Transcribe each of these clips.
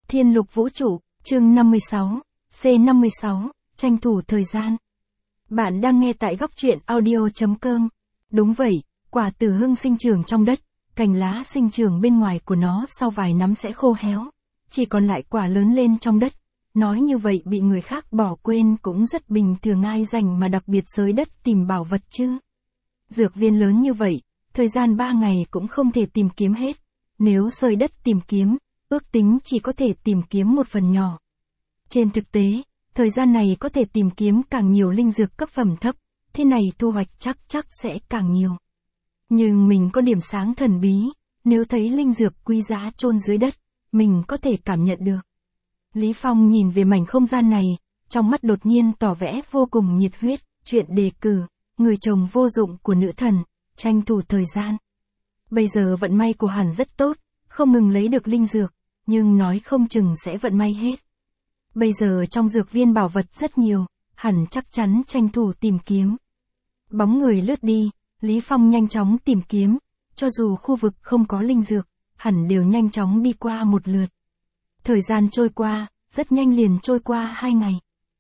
Thiên lục vũ trụ, chương 56, C56, tranh thủ thời gian. Bạn đang nghe tại góc truyện audio.com. Đúng vậy, quả tử hương sinh trưởng trong đất, cành lá sinh trưởng bên ngoài của nó sau vài năm sẽ khô héo, chỉ còn lại quả lớn lên trong đất. Nói như vậy bị người khác bỏ quên cũng rất bình thường, ai rảnh mà đặc biệt xới đất tìm bảo vật chứ. Dược viên lớn như vậy, thời gian 3 ngày cũng không thể tìm kiếm hết. Nếu xới đất tìm kiếm, ước tính chỉ có thể tìm kiếm một phần nhỏ. Trên thực tế, thời gian này có thể tìm kiếm càng nhiều linh dược cấp phẩm thấp, thế này thu hoạch chắc sẽ càng nhiều. Nhưng mình có điểm sáng thần bí, nếu thấy linh dược quý giá chôn dưới đất, mình có thể cảm nhận được. Lý Phong nhìn về mảnh không gian này, trong mắt đột nhiên tỏ vẻ vô cùng nhiệt huyết, chuyện đề cử, người chồng vô dụng của nữ thần, tranh thủ thời gian. Bây giờ vận may của hắn rất tốt, không ngừng lấy được linh dược, nhưng nói không chừng sẽ vận may hết. Bây giờ trong dược viên bảo vật rất nhiều, hẳn chắc chắn tranh thủ tìm kiếm. Bóng người lướt đi, Lý Phong nhanh chóng tìm kiếm, cho dù khu vực không có linh dược, hẳn đều nhanh chóng đi qua một lượt. Thời gian trôi qua, rất nhanh liền trôi qua 2 ngày.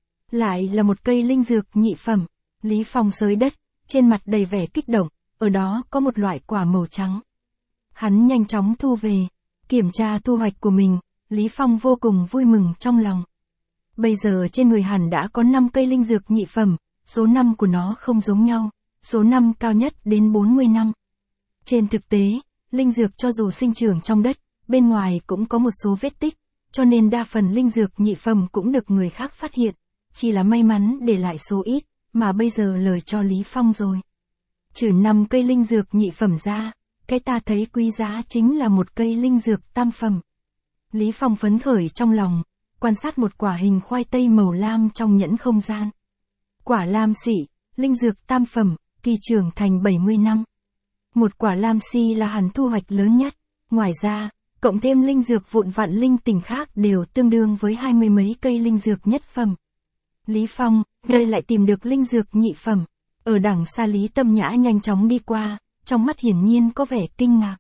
Lại là một cây linh dược nhị phẩm, Lý Phong xới đất, trên mặt đầy vẻ kích động, ở đó có một loại quả màu trắng. Hắn nhanh chóng thu về, kiểm tra thu hoạch của mình, Lý Phong vô cùng vui mừng trong lòng. Bây giờ trên người hắn đã có 5 cây linh dược nhị phẩm, số năm của nó không giống nhau, số năm cao nhất đến 40 năm. Trên thực tế, linh dược cho dù sinh trưởng trong đất, bên ngoài cũng có một số vết tích, cho nên đa phần linh dược nhị phẩm cũng được người khác phát hiện, chỉ là may mắn để lại số ít, mà bây giờ lời cho Lý Phong rồi. Trừ 5 cây linh dược nhị phẩm ra, cái ta thấy quý giá chính là một cây linh dược tam phẩm. Lý Phong phấn khởi trong lòng, quan sát một quả hình khoai tây màu lam trong nhẫn không gian. Quả lam xỉ, linh dược tam phẩm, kỳ trưởng thành 70 năm. Một quả lam xi là hắn thu hoạch lớn nhất, ngoài ra, cộng thêm linh dược vụn vặn linh tinh khác đều tương đương với 20 mấy cây linh dược nhất phẩm. Lý Phong, đây lại tìm được linh dược nhị phẩm. Ở đằng xa Lý Tâm Nhã nhanh chóng đi qua, trong mắt hiển nhiên có vẻ kinh ngạc.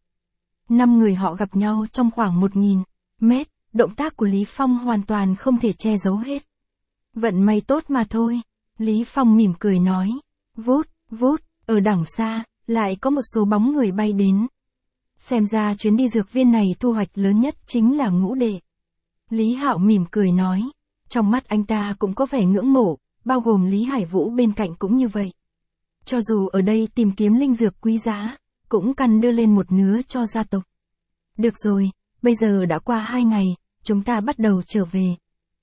5 người họ gặp nhau trong khoảng 1000 mét, động tác của Lý Phong hoàn toàn không thể che giấu hết. Vận may tốt mà thôi, Lý Phong mỉm cười nói. Vút, vút, ở đằng xa, lại có một số bóng người bay đến. Xem ra chuyến đi dược viên này thu hoạch lớn nhất chính là ngũ đệ. Lý Hạo mỉm cười nói, trong mắt anh ta cũng có vẻ ngưỡng mộ, bao gồm Lý Hải Vũ bên cạnh cũng như vậy. Cho dù ở đây tìm kiếm linh dược quý giá, cũng cần đưa lên một nứa cho gia tộc. Được rồi, bây giờ đã qua 2 ngày, chúng ta bắt đầu trở về.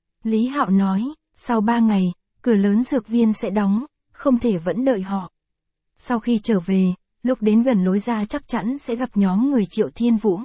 Lý Hạo nói, sau 3 ngày, cửa lớn dược viên sẽ đóng, không thể vẫn đợi họ. Sau khi trở về, lúc đến gần lối ra chắc chắn sẽ gặp nhóm người Triệu Thiên Vũ.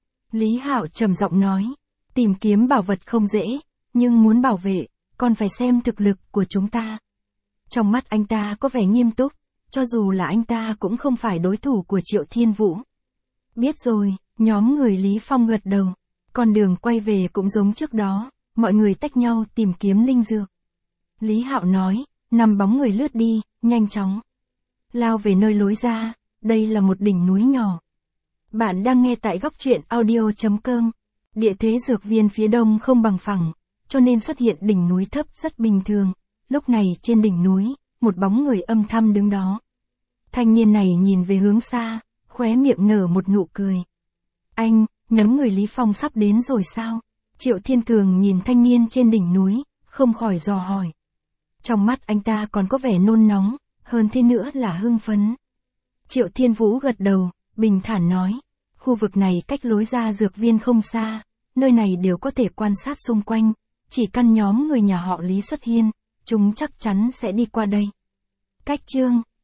Lý Hạo trầm giọng nói, tìm kiếm bảo vật không dễ, nhưng muốn bảo vệ, còn phải xem thực lực của chúng ta. Trong mắt anh ta có vẻ nghiêm túc, cho dù là anh ta cũng không phải đối thủ của Triệu Thiên Vũ. Biết rồi, nhóm người Lý Phong gật đầu. Con đường quay về cũng giống trước đó, mọi người tách nhau tìm kiếm linh dược. Lý Hạo nói, 5 bóng người lướt đi, nhanh chóng. Lao về nơi lối ra, đây là một đỉnh núi nhỏ. Bạn đang nghe tại góc truyện audio.com. Địa thế dược viên phía đông không bằng phẳng, cho nên xuất hiện đỉnh núi thấp rất bình thường. Lúc này trên đỉnh núi, một bóng người âm thầm đứng đó. Thanh niên này nhìn về hướng xa, khóe miệng nở một nụ cười. Anh, nhóm người Lý Phong sắp đến rồi sao? Triệu Thiên Cường nhìn thanh niên trên đỉnh núi, không khỏi dò hỏi. Trong mắt anh ta còn có vẻ nôn nóng, hơn thế nữa là hưng phấn. Triệu Thiên Vũ gật đầu, bình thản nói. Khu vực này cách lối ra dược viên không xa, nơi này đều có thể quan sát xung quanh, chỉ căn nhóm người nhà họ Lý xuất hiện, chúng chắc chắn sẽ đi qua đây. Cách chương